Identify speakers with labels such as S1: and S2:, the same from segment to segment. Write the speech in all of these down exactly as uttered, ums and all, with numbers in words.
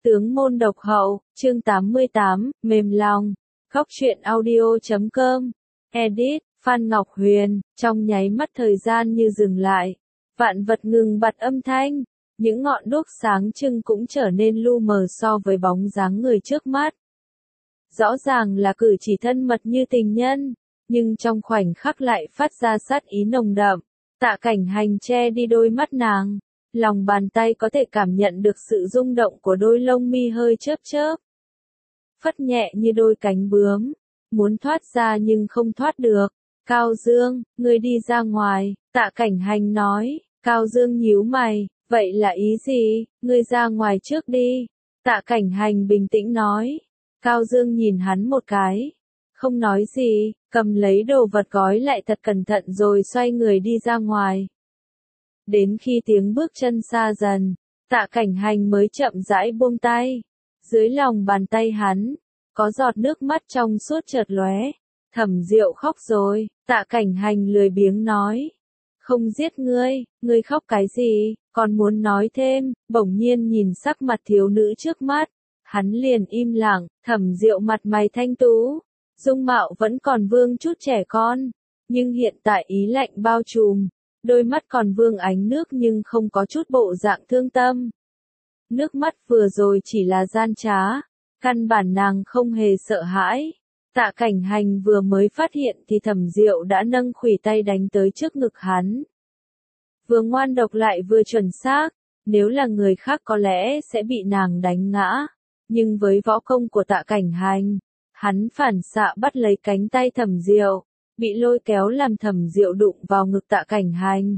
S1: Tướng môn độc hậu, chương tám mươi tám, mềm lòng. Góc truyện audio chấm com. Edit, Phan Ngọc Huyền, trong nháy mắt thời gian như dừng lại. Vạn vật ngừng bặt âm thanh. Những ngọn đuốc sáng trưng cũng trở nên lu mờ so với bóng dáng người trước mắt. Rõ ràng là cử chỉ thân mật như tình nhân, nhưng trong khoảnh khắc lại phát ra sát ý nồng đậm. Tạ Cảnh Hành che đi đôi mắt nàng. Lòng bàn tay có thể cảm nhận được sự rung động của đôi lông mi hơi chớp chớp. Phất nhẹ như đôi cánh bướm, muốn thoát ra nhưng không thoát được. Cao Dương, ngươi đi ra ngoài, Tạ Cảnh Hành nói. Cao Dương nhíu mày, vậy là ý gì, ngươi ra ngoài trước đi. Tạ Cảnh Hành bình tĩnh nói. Cao Dương nhìn hắn một cái, không nói gì, cầm lấy đồ vật gói lại thật cẩn thận rồi xoay người đi ra ngoài. Đến khi tiếng bước chân xa dần, Tạ Cảnh Hành mới chậm rãi buông tay. Dưới lòng bàn tay hắn, có giọt nước mắt trong suốt chợt lóe. Thẩm Diệu khóc rồi, Tạ Cảnh Hành lười biếng nói. Không giết ngươi, ngươi khóc cái gì, còn muốn nói thêm, bỗng nhiên nhìn sắc mặt thiếu nữ trước mắt. Hắn liền im lặng, Thẩm Diệu mặt mày thanh tú, dung mạo vẫn còn vương chút trẻ con, nhưng hiện tại ý lạnh bao trùm. Đôi mắt còn vương ánh nước nhưng không có chút bộ dạng thương tâm. Nước mắt vừa rồi chỉ là gian trá, căn bản nàng không hề sợ hãi. Tạ Cảnh Hành vừa mới phát hiện thì Thẩm Diệu đã nâng khuỷu tay đánh tới trước ngực hắn. Vừa ngoan độc lại vừa chuẩn xác, nếu là người khác có lẽ sẽ bị nàng đánh ngã. Nhưng với võ công của Tạ Cảnh Hành, hắn phản xạ bắt lấy cánh tay Thẩm Diệu. Bị lôi kéo làm Thẩm Diệu đụng vào ngực Tạ Cảnh Hành.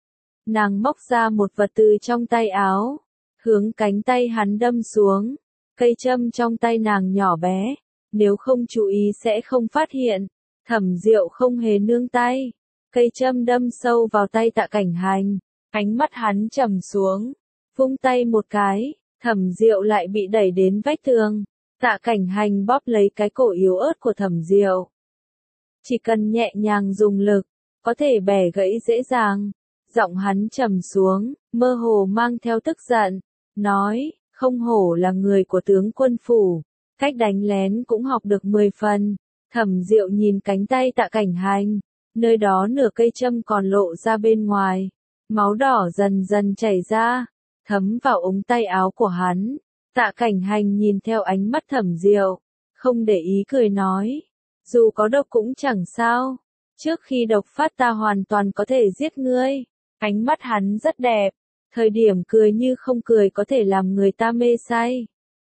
S1: Nàng móc ra một vật từ trong tay áo, hướng cánh tay hắn đâm xuống. Cây châm trong tay nàng nhỏ bé, nếu không chú ý sẽ không phát hiện. Thẩm Diệu không hề nương tay, cây châm đâm sâu vào tay Tạ Cảnh Hành. Ánh mắt hắn trầm xuống, vung tay một cái, Thẩm Diệu lại bị đẩy đến vách tường. Tạ Cảnh Hành bóp lấy cái cổ yếu ớt của Thẩm Diệu. Chỉ cần nhẹ nhàng dùng lực, có thể bẻ gãy dễ dàng. Giọng hắn trầm xuống, mơ hồ mang theo tức giận, nói, không hổ là người của tướng quân phủ, cách đánh lén cũng học được mười phần. Thẩm Diệu nhìn cánh tay Tạ Cảnh Hành, nơi đó nửa cây châm còn lộ ra bên ngoài, máu đỏ dần dần chảy ra, thấm vào ống tay áo của hắn. Tạ Cảnh Hành nhìn theo ánh mắt Thẩm Diệu, không để ý cười nói. Dù có độc cũng chẳng sao, trước khi độc phát ta hoàn toàn có thể giết ngươi. Ánh mắt hắn rất đẹp, thời điểm cười như không cười có thể làm người ta mê say.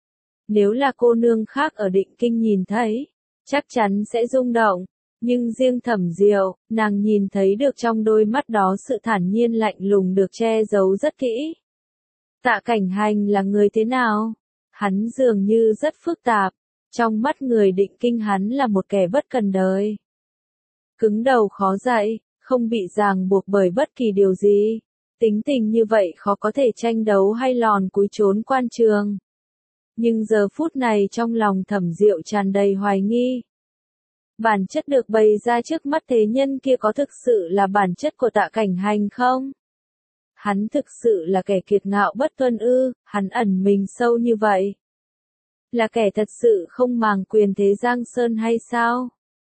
S1: Nếu là cô nương khác ở Định Kinh nhìn thấy, chắc chắn sẽ rung động, nhưng riêng Thẩm Diệu, nàng nhìn thấy được trong đôi mắt đó sự thản nhiên lạnh lùng được che giấu rất kỹ. Tạ Cảnh Hành là người thế nào? Hắn dường như rất phức tạp. Trong mắt người Định Kinh hắn là một kẻ bất cần đời. Cứng đầu khó dạy, không bị ràng buộc bởi bất kỳ điều gì. Tính tình như vậy khó có thể tranh đấu hay lòn cúi trốn quan trường. Nhưng giờ phút này trong lòng Thẩm Diệu tràn đầy hoài nghi. Bản chất được bày ra trước mắt thế nhân kia có thực sự là bản chất của Tạ Cảnh Hành không? Hắn thực sự là kẻ kiệt ngạo bất tuân ư, hắn ẩn mình sâu như vậy. Là kẻ thật sự không màng quyền thế Giang Sơn hay sao?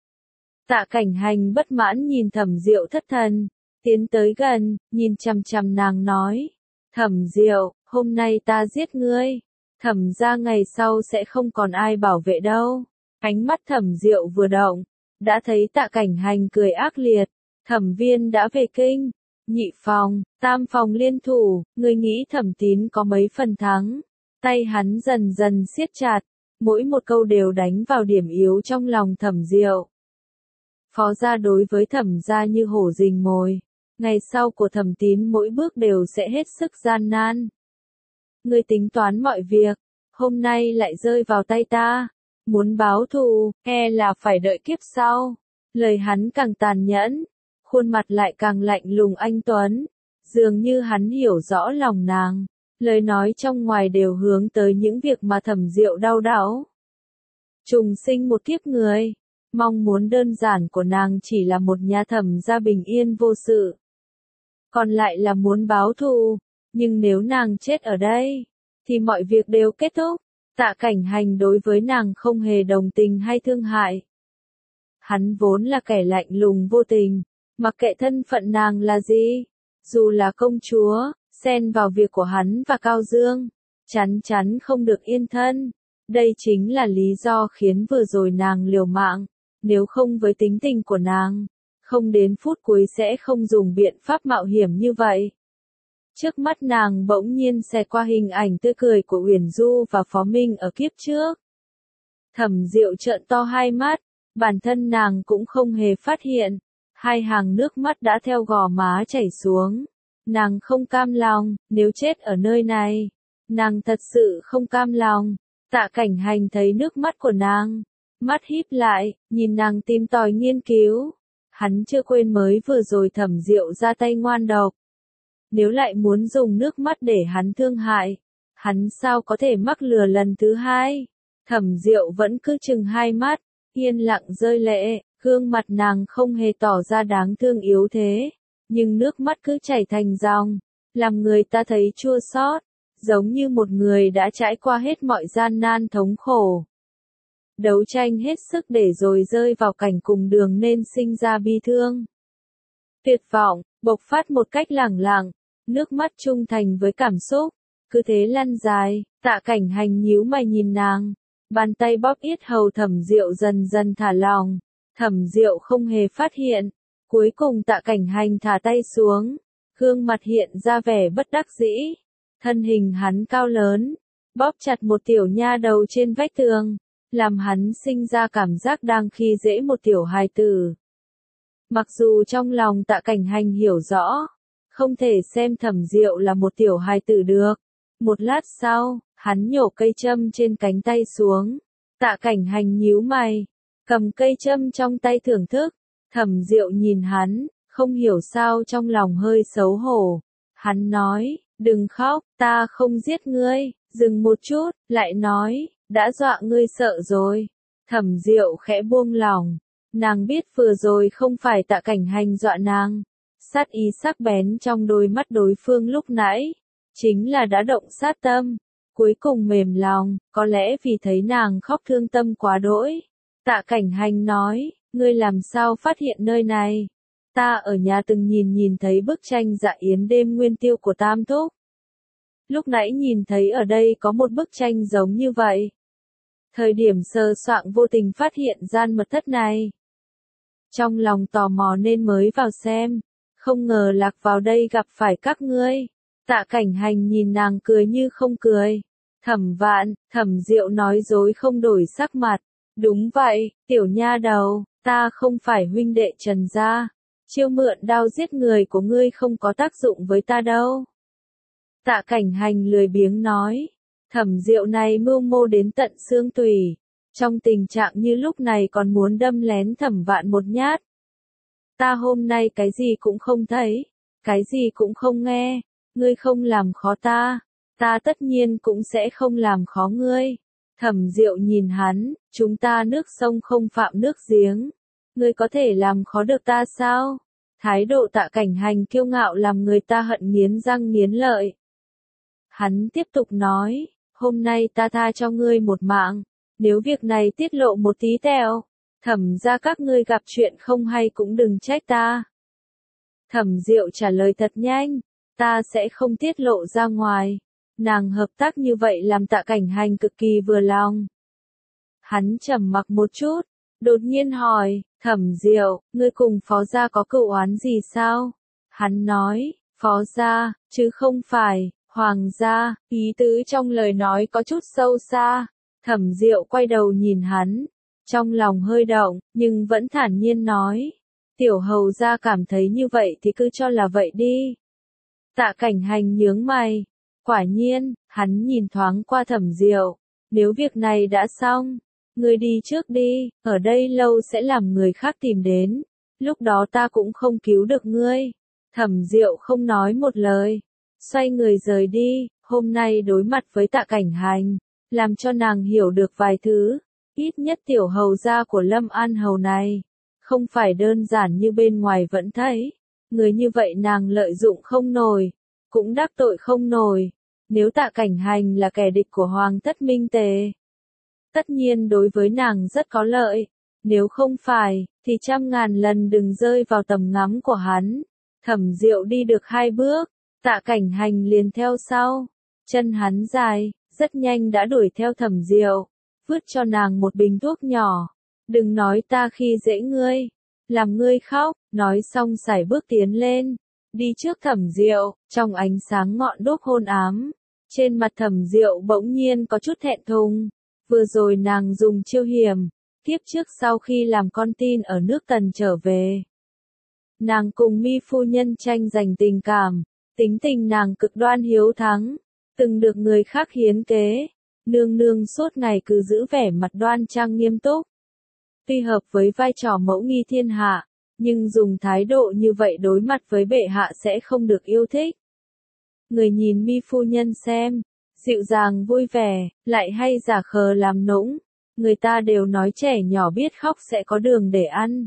S1: Tạ Cảnh Hành bất mãn nhìn Thẩm Diệu thất thần, tiến tới gần, nhìn chằm chằm nàng nói. Thẩm Diệu, hôm nay ta giết ngươi, Thẩm gia ngày sau sẽ không còn ai bảo vệ đâu. Ánh mắt Thẩm Diệu vừa động, đã thấy Tạ Cảnh Hành cười ác liệt. Thẩm Viên đã về kinh, nhị phòng, tam phòng liên thủ, ngươi nghĩ Thẩm Tín có mấy phần thắng? Tay hắn dần dần siết chặt, mỗi một câu đều đánh vào điểm yếu trong lòng Thẩm Diệu. Phó gia đối với Thẩm gia như hổ rình mồi, ngày sau của Thẩm Tín mỗi bước đều sẽ hết sức gian nan. Ngươi tính toán mọi việc, hôm nay lại rơi vào tay ta, muốn báo thù, e là phải đợi kiếp sau. Lời hắn càng tàn nhẫn, khuôn mặt lại càng lạnh lùng anh tuấn, dường như hắn hiểu rõ lòng nàng. Lời nói trong ngoài đều hướng tới những việc mà Thẩm Diệu đau đáu. Trùng sinh một kiếp người, mong muốn đơn giản của nàng chỉ là một nhà Thẩm gia bình yên vô sự. Còn lại là muốn báo thù, nhưng nếu nàng chết ở đây, thì mọi việc đều kết thúc. Tạ Cảnh Hành đối với nàng không hề đồng tình hay thương hại. Hắn vốn là kẻ lạnh lùng vô tình, mặc kệ thân phận nàng là gì, dù là công chúa, xen vào việc của hắn và Cao Dương, chắn chắn không được yên thân. Đây chính là lý do khiến vừa rồi nàng liều mạng, nếu không với tính tình của nàng, không đến phút cuối sẽ không dùng biện pháp mạo hiểm như vậy. Trước mắt nàng bỗng nhiên xẹt qua hình ảnh tươi cười của Uyển Du và Phó Minh ở kiếp trước. Thẩm Diệu trợn to hai mắt, bản thân nàng cũng không hề phát hiện, hai hàng nước mắt đã theo gò má chảy xuống. Nàng không cam lòng, nếu chết ở nơi này, nàng thật sự không cam lòng. Tạ Cảnh Hành thấy nước mắt của nàng, mắt híp lại, nhìn nàng tìm tòi nghiên cứu. Hắn chưa quên mới vừa rồi Thẩm Diệu ra tay ngoan độc. Nếu lại muốn dùng nước mắt để hắn thương hại, hắn sao có thể mắc lừa lần thứ hai. Thẩm Diệu vẫn cứ chừng hai mắt, yên lặng rơi lệ, gương mặt nàng không hề tỏ ra đáng thương yếu thế, nhưng nước mắt cứ chảy thành dòng, làm người ta thấy chua xót, giống như một người đã trải qua hết mọi gian nan thống khổ. Đấu tranh hết sức để rồi rơi vào cảnh cùng đường nên sinh ra bi thương. Tuyệt vọng, bộc phát một cách lẳng lặng, nước mắt trung thành với cảm xúc, cứ thế lăn dài. Tạ Cảnh Hành nhíu mày nhìn nàng, bàn tay bóp yết hầu Thẩm Diệu dần dần thả lỏng. Thẩm Diệu không hề phát hiện, cuối cùng Tạ Cảnh Hành thả tay xuống, gương mặt hiện ra vẻ bất đắc dĩ. Thân hình hắn cao lớn, bóp chặt một tiểu nha đầu trên vách tường, làm hắn sinh ra cảm giác đang khi dễ một tiểu hài tử. Mặc dù trong lòng Tạ Cảnh Hành hiểu rõ, không thể xem Thẩm Diệu là một tiểu hài tử được. Một lát sau, hắn nhổ cây châm trên cánh tay xuống. Tạ Cảnh Hành nhíu mày, cầm cây châm trong tay thưởng thức. Thẩm Diệu nhìn hắn, không hiểu sao trong lòng hơi xấu hổ. Hắn nói, đừng khóc, ta không giết ngươi. Dừng một chút, lại nói, đã dọa ngươi sợ rồi. Thẩm Diệu khẽ buông lòng, nàng biết vừa rồi không phải Tạ Cảnh Hành dọa nàng. Sát ý sắc bén trong đôi mắt đối phương lúc nãy, chính là đã động sát tâm. Cuối cùng mềm lòng, có lẽ vì thấy nàng khóc thương tâm quá đỗi. Tạ Cảnh Hành nói, ngươi làm sao phát hiện nơi này? Ta ở nhà từng nhìn nhìn thấy bức tranh dạ yến đêm nguyên tiêu của Tam Thúc. Lúc nãy nhìn thấy ở đây có một bức tranh giống như vậy. Thời điểm sờ soạng vô tình phát hiện gian mật thất này. Trong lòng tò mò nên mới vào xem, không ngờ lạc vào đây gặp phải các ngươi. Tạ Cảnh Hành nhìn nàng cười như không cười. Thẩm Vạn, Thẩm Diệu nói dối không đổi sắc mặt. Đúng vậy, tiểu nha đầu, ta không phải huynh đệ Trần gia. Chiêu mượn đao giết người của ngươi không có tác dụng với ta đâu. Tạ Cảnh Hành lười biếng nói. Thẩm Diệu này mưu mô đến tận xương tủy. Trong tình trạng như lúc này còn muốn đâm lén Thẩm Vạn một nhát. Ta hôm nay cái gì cũng không thấy, cái gì cũng không nghe. Ngươi không làm khó ta, ta tất nhiên cũng sẽ không làm khó ngươi. Thẩm Diệu nhìn hắn, chúng ta nước sông không phạm nước giếng. Ngươi có thể làm khó được ta sao? Thái độ Tạ Cảnh Hành kiêu ngạo làm người ta hận nghiến răng nghiến lợi. Hắn tiếp tục nói, hôm nay ta tha cho ngươi một mạng, nếu việc này tiết lộ một tí tẹo, Thẩm ra các ngươi gặp chuyện không hay cũng đừng trách ta. Thẩm Diệu trả lời thật nhanh, ta sẽ không tiết lộ ra ngoài. Nàng hợp tác như vậy làm Tạ Cảnh Hành cực kỳ vừa lòng. Hắn trầm mặc một chút, đột nhiên hỏi, Thẩm Diệu, ngươi cùng Phó gia có cựu oán gì sao? Hắn nói, Phó gia, chứ không phải, Hoàng gia. Ý tứ trong lời nói có chút sâu xa. Thẩm Diệu quay đầu nhìn hắn, trong lòng hơi động, nhưng vẫn thản nhiên nói, tiểu hầu gia cảm thấy như vậy thì cứ cho là vậy đi. Tạ Cảnh Hành nhướng mày, quả nhiên, hắn nhìn thoáng qua Thẩm Diệu, nếu việc này đã xong, ngươi đi trước đi, ở đây lâu sẽ làm người khác tìm đến, lúc đó ta cũng không cứu được ngươi. Thẩm Diệu không nói một lời, xoay người rời đi. Hôm nay đối mặt với Tạ Cảnh Hành, làm cho nàng hiểu được vài thứ, ít nhất tiểu hầu gia của Lâm An Hầu này, không phải đơn giản như bên ngoài vẫn thấy, người như vậy nàng lợi dụng không nổi, cũng đắc tội không nổi. Nếu Tạ Cảnh Hành là kẻ địch của Hoàng thất Minh Tề, tất nhiên đối với nàng rất có lợi. Nếu không phải, thì trăm ngàn lần đừng rơi vào tầm ngắm của hắn. Thẩm Diệu đi được hai bước, Tạ Cảnh Hành liền theo sau. Chân hắn dài, rất nhanh đã đuổi theo Thẩm Diệu, vứt cho nàng một bình thuốc nhỏ. Đừng nói ta khi dễ ngươi, làm ngươi khóc, nói xong sải bước tiến lên, đi trước Thẩm Diệu, trong ánh sáng ngọn đuốc hôn ám. Trên mặt Thẩm Diệu bỗng nhiên có chút thẹn thùng, vừa rồi nàng dùng chiêu hiểm, kiếp trước sau khi làm con tin ở nước Tần trở về. Nàng cùng Mi phu nhân tranh giành tình cảm, tính tình nàng cực đoan hiếu thắng, từng được người khác hiến kế. Nương nương suốt ngày cứ giữ vẻ mặt đoan trang nghiêm túc. Tuy hợp với vai trò mẫu nghi thiên hạ, nhưng dùng thái độ như vậy đối mặt với bệ hạ sẽ không được yêu thích. Người nhìn Mi phu nhân xem, dịu dàng vui vẻ, lại hay giả khờ làm nũng. Người ta đều nói trẻ nhỏ biết khóc sẽ có đường để ăn.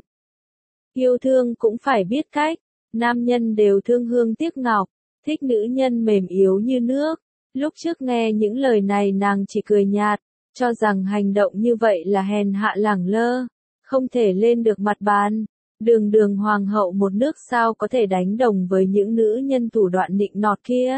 S1: Yêu thương cũng phải biết cách, nam nhân đều thương hương tiếc ngọc, thích nữ nhân mềm yếu như nước. Lúc trước nghe những lời này nàng chỉ cười nhạt, cho rằng hành động như vậy là hèn hạ lẳng lơ, không thể lên được mặt bàn. Đường đường hoàng hậu một nước sao có thể đánh đồng với những nữ nhân thủ đoạn nịnh nọt kia.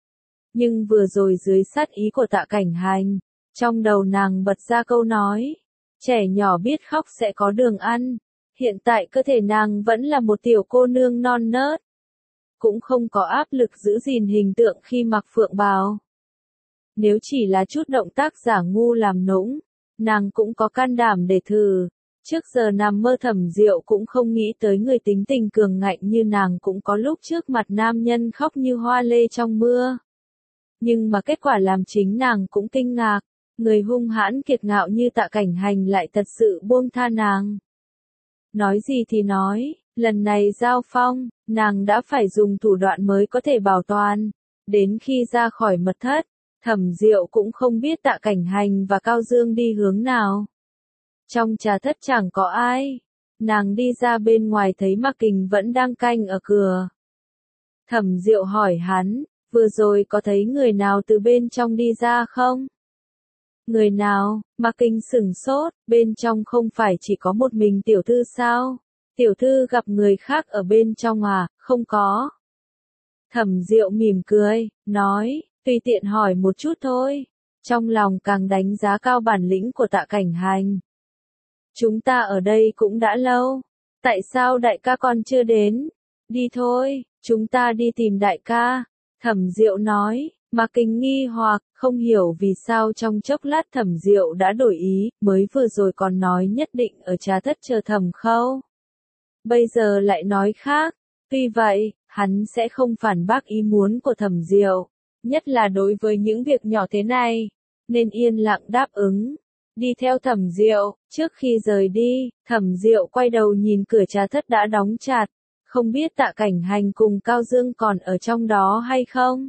S1: Nhưng vừa rồi dưới sát ý của Tạ Cảnh Hành, trong đầu nàng bật ra câu nói, trẻ nhỏ biết khóc sẽ có đường ăn. Hiện tại cơ thể nàng vẫn là một tiểu cô nương non nớt, cũng không có áp lực giữ gìn hình tượng khi mặc phượng bào. Nếu chỉ là chút động tác giả ngu làm nũng, nàng cũng có can đảm để thử. Trước giờ nằm mơ Thẩm Diệu cũng không nghĩ tới người tính tình cường ngạnh như nàng cũng có lúc trước mặt nam nhân khóc như hoa lê trong mưa. Nhưng mà kết quả làm chính nàng cũng kinh ngạc, người hung hãn kiệt ngạo như Tạ Cảnh Hành lại thật sự buông tha nàng. Nói gì thì nói, lần này giao phong, nàng đã phải dùng thủ đoạn mới có thể bảo toàn. Đến khi ra khỏi mật thất, Thẩm Diệu cũng không biết Tạ Cảnh Hành và Cao Dương đi hướng nào. Trong trà thất chẳng có ai, nàng đi ra bên ngoài thấy Mạc Kình vẫn đang canh ở cửa. Thẩm Diệu hỏi hắn, vừa rồi có thấy người nào từ bên trong đi ra không? Người nào? Mạc Kình sửng sốt, bên trong không phải chỉ có một mình tiểu thư sao? Tiểu thư gặp người khác ở bên trong à? Không có. Thẩm Diệu mỉm cười, nói, tùy tiện hỏi một chút thôi. Trong lòng càng đánh giá cao bản lĩnh của Tạ Cảnh Hành. Chúng ta ở đây cũng đã lâu, tại sao đại ca còn chưa đến? Đi thôi, chúng ta đi tìm đại ca. Thẩm Diệu nói, Mạc Kình nghi hoặc, không hiểu vì sao trong chốc lát Thẩm Diệu đã đổi ý, mới vừa rồi còn nói nhất định ở trà thất chờ Thẩm Khâu. Bây giờ lại nói khác, tuy vậy, hắn sẽ không phản bác ý muốn của Thẩm Diệu, nhất là đối với những việc nhỏ thế này, nên yên lặng đáp ứng. Đi theo Thẩm Diệu, trước khi rời đi, Thẩm Diệu quay đầu nhìn cửa trà thất đã đóng chặt, không biết Tạ Cảnh Hành cùng Cao Dương còn ở trong đó hay không.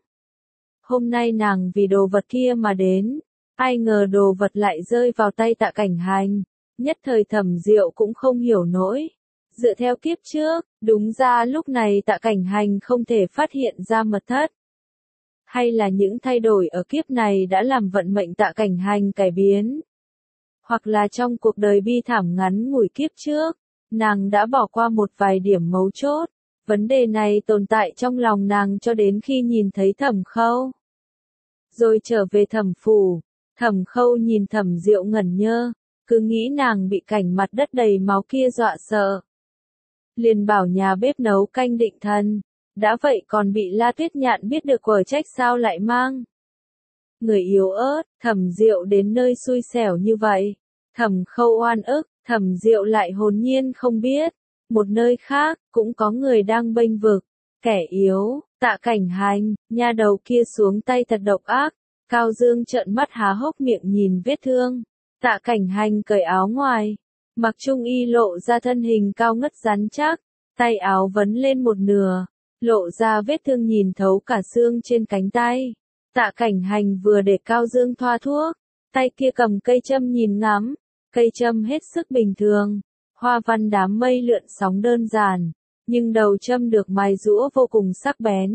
S1: Hôm nay nàng vì đồ vật kia mà đến, ai ngờ đồ vật lại rơi vào tay Tạ Cảnh Hành, nhất thời Thẩm Diệu cũng không hiểu nổi. Dựa theo kiếp trước, đúng ra lúc này Tạ Cảnh Hành không thể phát hiện ra mật thất. Hay là những thay đổi ở kiếp này đã làm vận mệnh Tạ Cảnh Hành cải biến. Hoặc là trong cuộc đời bi thảm ngắn ngủi kiếp trước, nàng đã bỏ qua một vài điểm mấu chốt. Vấn đề này tồn tại trong lòng nàng cho đến khi nhìn thấy Thẩm Khâu. Rồi trở về Thẩm phủ, Thẩm Khâu nhìn Thẩm Diệu ngẩn ngơ, cứ nghĩ nàng bị cảnh mặt đất đầy máu kia dọa sợ. Liền bảo nhà bếp nấu canh định thần, đã vậy còn bị La Tuyết Nhạn biết được quở trách sao lại mang. Người yếu ớt, Thẩm Diệu đến nơi xui xẻo như vậy. Thẩm Khâu oan ức, Thẩm Diệu lại hồn nhiên không biết. Một nơi khác, cũng có người đang bênh vực. Kẻ yếu, Tạ Cảnh Hành, nha đầu kia xuống tay thật độc ác. Cao Dương trợn mắt há hốc miệng nhìn vết thương. Tạ Cảnh Hành cởi áo ngoài, mặc trung y lộ ra thân hình cao ngất rắn chắc. Tay áo vấn lên một nửa, lộ ra vết thương nhìn thấu cả xương trên cánh tay. Tạ Cảnh Hành vừa để Cao Dương thoa thuốc, tay kia cầm cây châm nhìn ngắm. Cây châm hết sức bình thường, hoa văn đám mây lượn sóng đơn giản, nhưng đầu châm được mài giũa vô cùng sắc bén.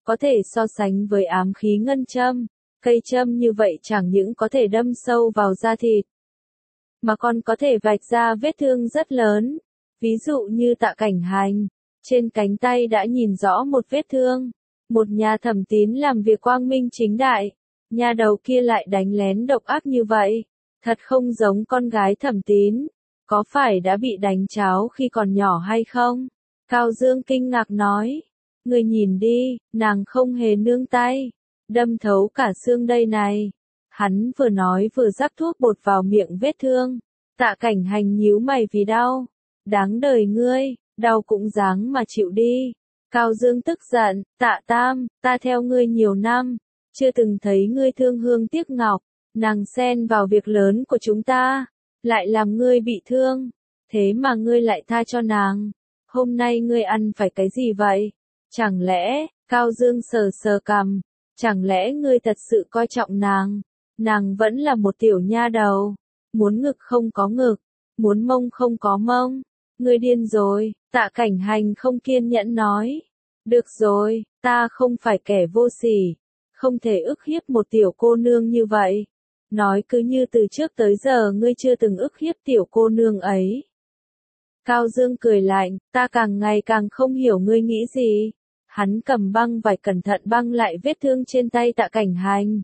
S1: có thể so sánh với ám khí ngân châm. Cây châm như vậy chẳng những có thể đâm sâu vào da thịt, mà còn có thể vạch ra vết thương rất lớn. Ví dụ như Tạ Cảnh Hành, trên cánh tay đã nhìn rõ một vết thương. Một nhà Thẩm Tín làm việc quang minh chính đại, nhà đầu kia lại đánh lén độc ác như vậy. Thật không giống con gái Thẩm Tín. Có phải đã bị đánh cháo khi còn nhỏ hay không? Cao Dương kinh ngạc nói. Người nhìn đi, nàng không hề nương tay. Đâm thấu cả xương đây này. Hắn vừa nói vừa rắc thuốc bột vào miệng vết thương. Tạ Cảnh Hành nhíu mày vì đau. Đáng đời ngươi, đau cũng dáng mà chịu đi. Cao Dương tức giận, Tạ Tam, ta theo ngươi nhiều năm, chưa từng thấy ngươi thương hương tiếc ngọc, nàng xen vào việc lớn của chúng ta, lại làm ngươi bị thương, thế mà ngươi lại tha cho nàng. Hôm nay ngươi ăn phải cái gì vậy? Chẳng lẽ, Cao Dương sờ sờ cằm, chẳng lẽ ngươi thật sự coi trọng nàng? Nàng vẫn là một tiểu nha đầu, muốn ngực không có ngực, muốn mông không có mông. Ngươi điên rồi, Tạ Cảnh Hành không kiên nhẫn nói. Được rồi, ta không phải kẻ vô sỉ, không thể ức hiếp một tiểu cô nương như vậy. Nói cứ như từ trước tới giờ ngươi chưa từng ức hiếp tiểu cô nương ấy. Cao Dương cười lạnh, ta càng ngày càng không hiểu ngươi nghĩ gì. Hắn cầm băng vải cẩn thận băng lại vết thương trên tay Tạ Cảnh Hành.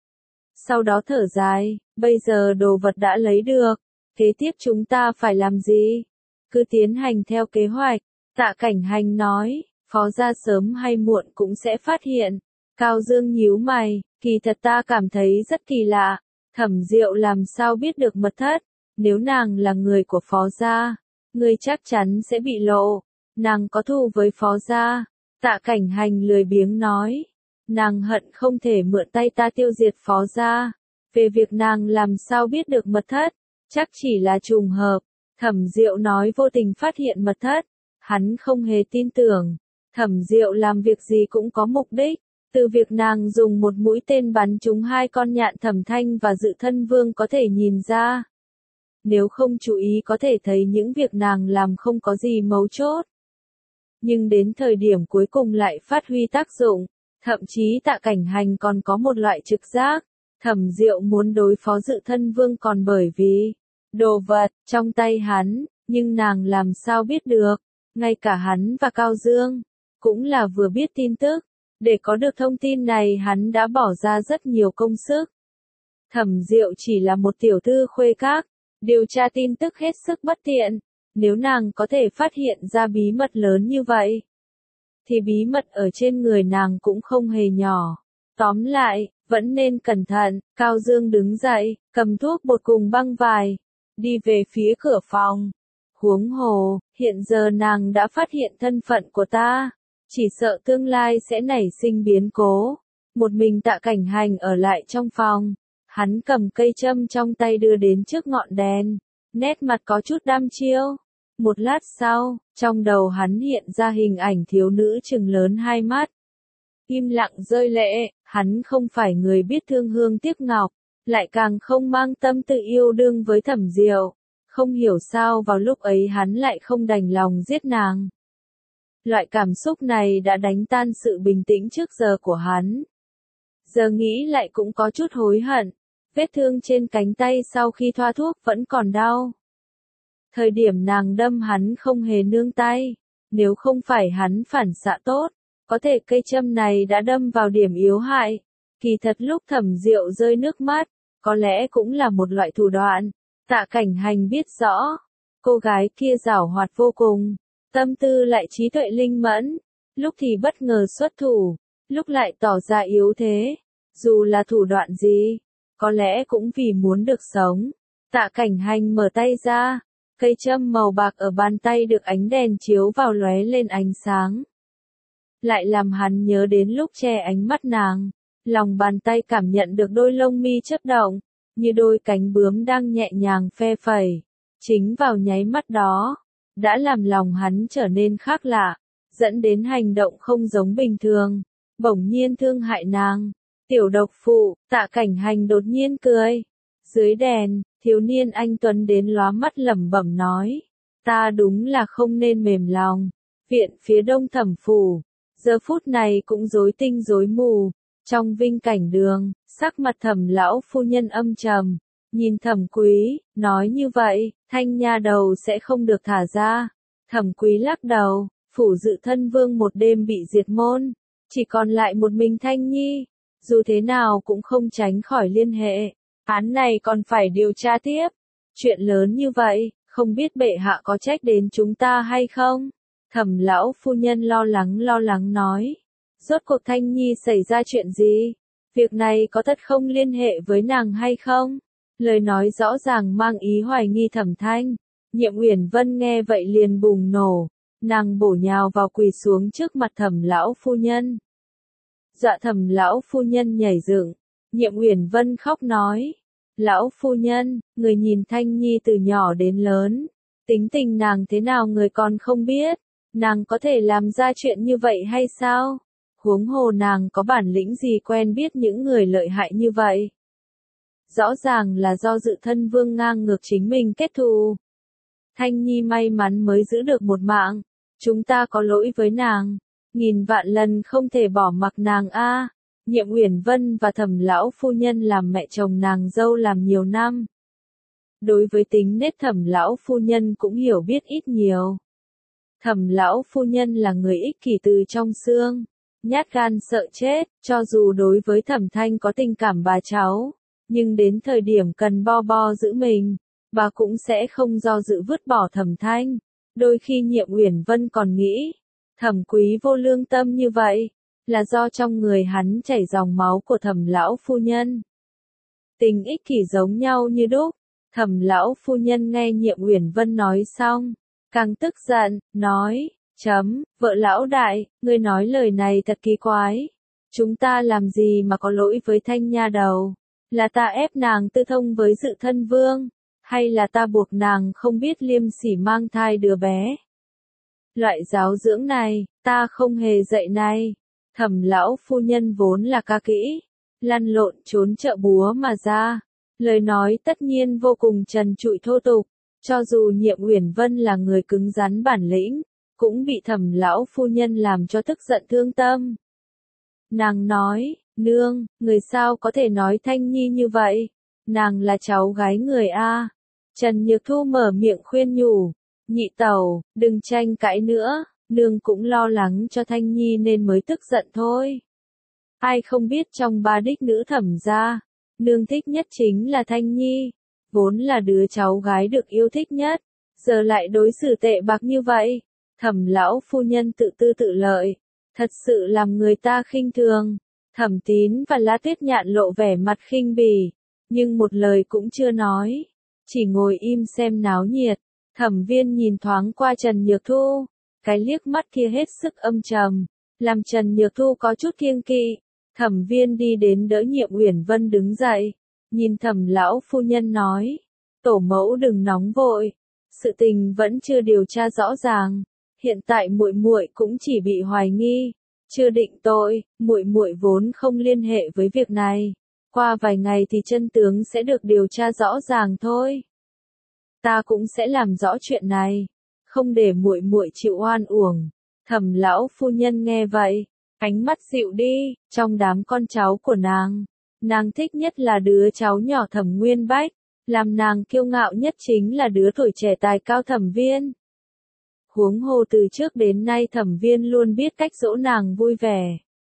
S1: Sau đó thở dài, bây giờ đồ vật đã lấy được, kế tiếp chúng ta phải làm gì? Cứ tiến hành theo kế hoạch, Tạ Cảnh Hành nói, Phó gia sớm hay muộn cũng sẽ phát hiện. Cao Dương nhíu mày, kỳ thật ta cảm thấy rất kỳ lạ, Thẩm Diệu làm sao biết được mật thất, nếu nàng là người của Phó gia, ngươi chắc chắn sẽ bị lộ, nàng có thù với Phó gia. Tạ Cảnh Hành lười biếng nói, nàng hận không thể mượn tay ta tiêu diệt Phó gia. Về việc nàng làm sao biết được mật thất, chắc chỉ là trùng hợp. Thẩm Diệu nói vô tình phát hiện mật thất, hắn không hề tin tưởng. Thẩm Diệu làm việc gì cũng có mục đích, từ việc nàng dùng một mũi tên bắn trúng hai con nhạn Thẩm Thanh và Dự Thân Vương có thể nhìn ra. Nếu không chú ý có thể thấy những việc nàng làm không có gì mấu chốt. Nhưng đến thời điểm cuối cùng lại phát huy tác dụng, thậm chí Tạ Cảnh Hành còn có một loại trực giác. Thẩm Diệu muốn đối phó Dự Thân Vương còn bởi vì đồ vật trong tay hắn, nhưng nàng làm sao biết được, ngay cả hắn và Cao Dương, cũng là vừa biết tin tức, để có được thông tin này hắn đã bỏ ra rất nhiều công sức. Thẩm Diệu chỉ là một tiểu thư khuê các, điều tra tin tức hết sức bất tiện, nếu nàng có thể phát hiện ra bí mật lớn như vậy, thì bí mật ở trên người nàng cũng không hề nhỏ. Tóm lại, vẫn nên cẩn thận. Cao Dương đứng dậy, cầm thuốc bột cùng băng vải, đi về phía cửa phòng. Huống hồ, hiện giờ nàng đã phát hiện thân phận của ta, chỉ sợ tương lai sẽ nảy sinh biến cố. Một mình Tạ Cảnh Hành ở lại trong phòng, hắn cầm cây châm trong tay đưa đến trước ngọn đèn, nét mặt có chút đăm chiêu. Một lát sau, trong đầu hắn hiện ra hình ảnh thiếu nữ trừng lớn hai mắt, im lặng rơi lệ. Hắn không phải người biết thương hương tiếc ngọc, lại càng không mang tâm tự yêu đương với Thẩm Diệu. Không hiểu sao vào lúc ấy hắn lại không đành lòng giết nàng. Loại cảm xúc này đã đánh tan sự bình tĩnh trước giờ của hắn. Giờ nghĩ lại cũng có chút hối hận, vết thương trên cánh tay sau khi thoa thuốc vẫn còn đau. Thời điểm nàng đâm hắn không hề nương tay, nếu không phải hắn phản xạ tốt, có thể cây châm này đã đâm vào điểm yếu hại. Kỳ thật lúc Thẩm Diệu rơi nước mắt, có lẽ cũng là một loại thủ đoạn. Tạ Cảnh Hành biết rõ, cô gái kia giảo hoạt vô cùng, tâm tư lại trí tuệ linh mẫn, lúc thì bất ngờ xuất thủ, lúc lại tỏ ra yếu thế. Dù là thủ đoạn gì, có lẽ cũng vì muốn được sống. Tạ Cảnh Hành mở tay ra, cây châm màu bạc ở bàn tay được ánh đèn chiếu vào lóe lên ánh sáng. Lại làm hắn nhớ đến lúc che ánh mắt nàng, lòng bàn tay cảm nhận được đôi lông mi chớp động, như đôi cánh bướm đang nhẹ nhàng phe phẩy. Chính vào nháy mắt đó, đã làm lòng hắn trở nên khác lạ, dẫn đến hành động không giống bình thường, bỗng nhiên thương hại nàng. Tiểu độc phụ, Tạ Cảnh Hành đột nhiên cười. Dưới đèn, thiếu niên anh tuấn đến lóa mắt lẩm bẩm nói, ta đúng là không nên mềm lòng. Viện phía đông Thẩm phủ, giờ phút này cũng rối tinh rối mù. Trong vinh cảnh đường, sắc mặt Thẩm lão phu nhân âm trầm, nhìn Thẩm Quý, nói như vậy, Thanh nha đầu sẽ không được thả ra. Thẩm Quý lắc đầu, phủ Dự Thân Vương một đêm bị diệt môn, chỉ còn lại một mình Thanh Nhi, dù thế nào cũng không tránh khỏi liên hệ. Án này còn phải điều tra tiếp. Chuyện lớn như vậy, không biết bệ hạ có trách đến chúng ta hay không? Thẩm lão phu nhân lo lắng lo lắng nói. Rốt cuộc Thanh Nhi xảy ra chuyện gì? Việc này có thật không liên hệ với nàng hay không? Lời nói rõ ràng mang ý hoài nghi Thẩm Thanh. Nhiệm Uyển Vân nghe vậy liền bùng nổ. Nàng bổ nhào vào quỳ xuống trước mặt Thẩm lão phu nhân. Dọa Thẩm lão phu nhân nhảy dựng. Nhiệm Uyển Vân khóc nói. Lão phu nhân, người nhìn Thanh Nhi từ nhỏ đến lớn. Tính tình nàng thế nào người còn không biết. Nàng có thể làm ra chuyện như vậy hay sao? Huống hồ nàng có bản lĩnh gì quen biết những người lợi hại như vậy? Rõ ràng là do Dự Thân Vương ngang ngược chính mình kết thù. Thanh Nhi may mắn mới giữ được một mạng. Chúng ta có lỗi với nàng. Nghìn vạn lần không thể bỏ mặc nàng a. Nhiệm Uyển Vân và Thẩm lão phu nhân làm mẹ chồng nàng dâu làm nhiều năm. Đối với tính nết Thẩm lão phu nhân cũng hiểu biết ít nhiều. Thẩm lão phu nhân là người ích kỷ từ trong xương, nhát gan sợ chết, cho dù đối với Thẩm Thanh có tình cảm bà cháu, nhưng đến thời điểm cần bo bo giữ mình, bà cũng sẽ không do dự vứt bỏ Thẩm Thanh. Đôi khi Nhiệm Uyển Vân còn nghĩ, Thẩm Quý vô lương tâm như vậy, là do trong người hắn chảy dòng máu của Thẩm lão phu nhân. Tình ích kỷ giống nhau như đúc. Thẩm lão phu nhân nghe Nhiệm Uyển Vân nói xong, càng tức giận, nói, chấm, vợ lão đại, ngươi nói lời này thật kỳ quái. Chúng ta làm gì mà có lỗi với Thanh nha đầu? Là ta ép nàng tư thông với Dự Thân Vương, hay là ta buộc nàng không biết liêm sỉ mang thai đứa bé? Loại giáo dưỡng này, ta không hề dạy này. Thẩm lão phu nhân vốn là ca kỹ, lăn lộn trốn chợ búa mà ra. Lời nói tất nhiên vô cùng trần trụi thô tục, cho dù Nhiệm Uyển Vân là người cứng rắn bản lĩnh, cũng bị Thẩm lão phu nhân làm cho tức giận thương tâm. Nàng nói, nương, người sao có thể nói Thanh Nhi như vậy? Nàng là cháu gái người a. Trần Nhược Thu mở miệng khuyên nhủ, nhị tẩu, đừng tranh cãi nữa, nương cũng lo lắng cho Thanh Nhi nên mới tức giận thôi. Ai không biết trong ba đích nữ Thẩm gia, nương thích nhất chính là Thanh Nhi, vốn là đứa cháu gái được yêu thích nhất, giờ lại đối xử tệ bạc như vậy. Thẩm lão phu nhân tự tư tự lợi, thật sự làm người ta khinh thường. Thẩm Tín và La Tuyết Nhạn lộ vẻ mặt khinh bỉ, nhưng một lời cũng chưa nói, chỉ ngồi im xem náo nhiệt. Thẩm Viên nhìn thoáng qua Trần Nhược Thu, cái liếc mắt kia hết sức âm trầm, làm Trần Nhược Thu có chút kiêng kỵ. Thẩm Viên đi đến đỡ Nhiệm Uyển Vân đứng dậy, nhìn Thẩm lão phu nhân nói, tổ mẫu đừng nóng vội, sự tình vẫn chưa điều tra rõ ràng, hiện tại muội muội cũng chỉ bị hoài nghi, chưa định tội, muội muội vốn không liên hệ với việc này, qua vài ngày thì chân tướng sẽ được điều tra rõ ràng thôi. Ta cũng sẽ làm rõ chuyện này, không để muội muội chịu oan uổng. Thẩm lão phu nhân nghe vậy, ánh mắt dịu đi. Trong đám con cháu của nàng, nàng thích nhất là đứa cháu nhỏ Thẩm Nguyên Bách, làm nàng kiêu ngạo nhất chính là đứa tuổi trẻ tài cao Thẩm Viên. Huống hồ từ trước đến nay Thẩm Viên luôn biết cách dỗ nàng vui vẻ.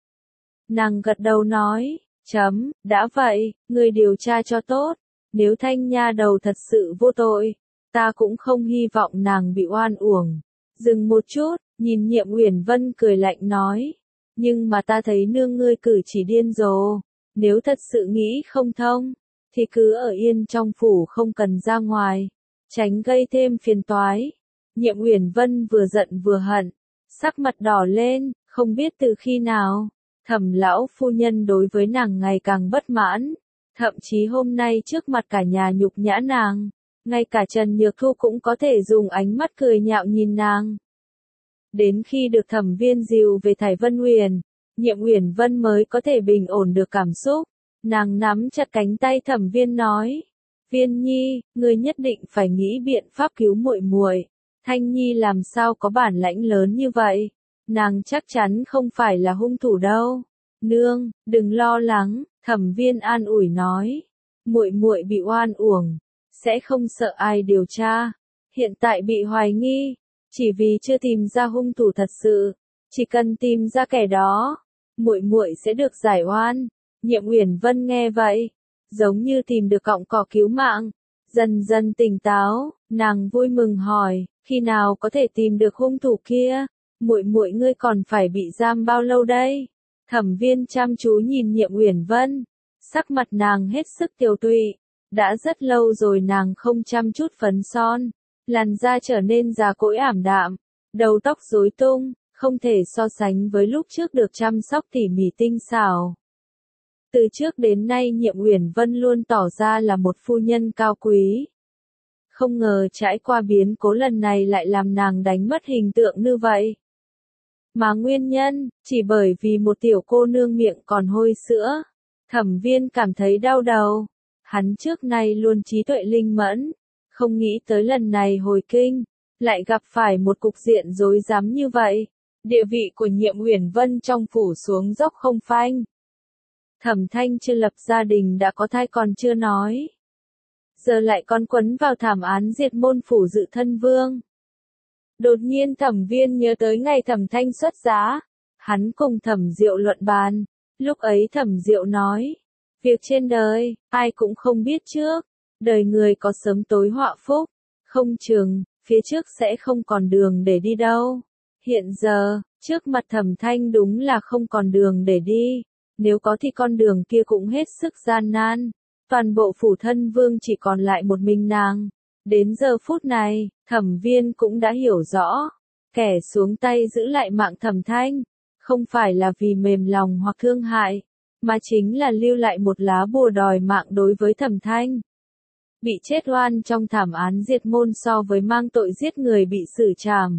S1: Nàng gật đầu nói, chấm, đã vậy, ngươi điều tra cho tốt, nếu Thanh nha đầu thật sự vô tội, ta cũng không hy vọng nàng bị oan uổng. Dừng một chút, nhìn Nhiệm Uyển Vân cười lạnh nói, nhưng mà ta thấy nương ngươi cử chỉ điên rồ, nếu thật sự nghĩ không thông, thì cứ ở yên trong phủ không cần ra ngoài, tránh gây thêm phiền toái. Nhiệm Uyển Vân vừa giận vừa hận, sắc mặt đỏ lên, không biết từ khi nào, Thẩm lão phu nhân đối với nàng ngày càng bất mãn, thậm chí hôm nay trước mặt cả nhà nhục nhã nàng, ngay cả Trần Nhược Thu cũng có thể dùng ánh mắt cười nhạo nhìn nàng. Đến khi được Thẩm Viên dìu về Thải Vân Huyền, Nhiệm Uyển Vân mới có thể bình ổn được cảm xúc. Nàng nắm chặt cánh tay Thẩm Viên nói, Viên Nhi, ngươi nhất định phải nghĩ biện pháp cứu muội muội. Thanh Nhi làm sao có bản lãnh lớn như vậy, nàng chắc chắn không phải là hung thủ đâu. Nương, đừng lo lắng, Thẩm Viên an ủi nói. Muội muội bị oan uổng, sẽ không sợ ai điều tra. Hiện tại bị hoài nghi, chỉ vì chưa tìm ra hung thủ thật sự, chỉ cần tìm ra kẻ đó, muội muội sẽ được giải oan. Nhiệm Uyển Vân nghe vậy, giống như tìm được cọng cỏ cứu mạng, dần dần tỉnh táo, nàng vui mừng hỏi, khi nào có thể tìm được hung thủ kia? Muội muội ngươi còn phải bị giam bao lâu đây? Thẩm Viên chăm chú nhìn Nhiệm Uyển Vân, sắc mặt nàng hết sức tiều tụy, đã rất lâu rồi nàng không chăm chút phấn son, làn da trở nên già cỗi ảm đạm, đầu tóc rối tung, không thể so sánh với lúc trước được chăm sóc tỉ mỉ tinh xảo. Từ trước đến nay Nhiệm Uyển Vân luôn tỏ ra là một phu nhân cao quý. Không ngờ trải qua biến cố lần này lại làm nàng đánh mất hình tượng như vậy. Mà nguyên nhân, chỉ bởi vì một tiểu cô nương miệng còn hôi sữa. Thẩm Viên cảm thấy đau đầu. Hắn trước nay luôn trí tuệ linh mẫn, không nghĩ tới lần này hồi kinh, lại gặp phải một cục diện rối rắm như vậy. Địa vị của Nhiệm Uyển Vân trong phủ xuống dốc không phanh. Thẩm Thanh chưa lập gia đình đã có thai còn chưa nói. Giờ lại còn quấn vào thảm án diệt môn phủ Dự Thân Vương. Đột nhiên Thẩm Viên nhớ tới ngày Thẩm Thanh xuất giá. Hắn cùng Thẩm Diệu luận bàn. Lúc ấy Thẩm Diệu nói. Việc trên đời, ai cũng không biết trước. Đời người có sớm tối họa phúc. Không chừng, phía trước sẽ không còn đường để đi đâu. Hiện giờ, trước mặt Thẩm Thanh đúng là không còn đường để đi. Nếu có thì con đường kia cũng hết sức gian nan. Toàn bộ phủ Thân Vương chỉ còn lại một mình nàng. Đến giờ phút này, Thẩm Viên cũng đã hiểu rõ. Kẻ xuống tay giữ lại mạng Thẩm Thanh, không phải là vì mềm lòng hoặc thương hại, mà chính là lưu lại một lá bùa đòi mạng đối với Thẩm Thanh. Bị chết oan trong thảm án diệt môn so với mang tội giết người bị xử trảm.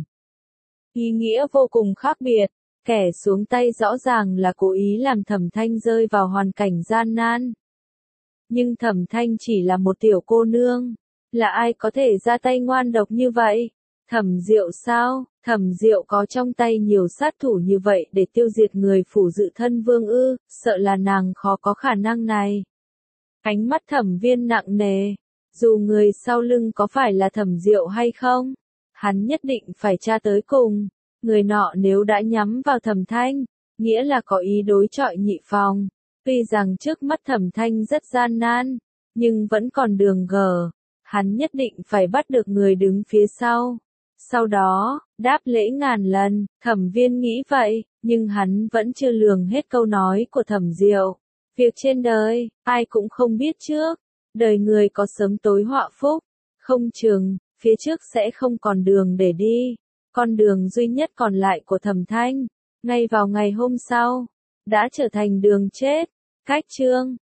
S1: Ý nghĩa vô cùng khác biệt. Kẻ xuống tay rõ ràng là cố ý làm Thẩm Thanh rơi vào hoàn cảnh gian nan. Nhưng Thẩm Thanh chỉ là một tiểu cô nương. Là ai có thể ra tay ngoan độc như vậy? Thẩm Diệu sao? Thẩm Diệu có trong tay nhiều sát thủ như vậy để tiêu diệt người phủ Dự Thân Vương ư? Sợ là nàng khó có khả năng này. Ánh mắt Thẩm Viên nặng nề. Dù người sau lưng có phải là Thẩm Diệu hay không, hắn nhất định phải tra tới cùng. Người nọ nếu đã nhắm vào Thẩm Thanh, nghĩa là có ý đối chọi nhị phòng. Tuy rằng trước mắt Thẩm Thanh rất gian nan, nhưng vẫn còn đường gờ. Hắn nhất định phải bắt được người đứng phía sau. Sau đó, đáp lễ ngàn lần, Thẩm Viên nghĩ vậy, nhưng hắn vẫn chưa lường hết câu nói của Thẩm Diệu. Việc trên đời, ai cũng không biết trước. Đời người có sớm tối họa phúc. Không chừng, phía trước sẽ không còn đường để đi. Con đường duy nhất còn lại của Thẩm Thanh, ngay vào ngày hôm sau, đã trở thành đường chết. Cách chương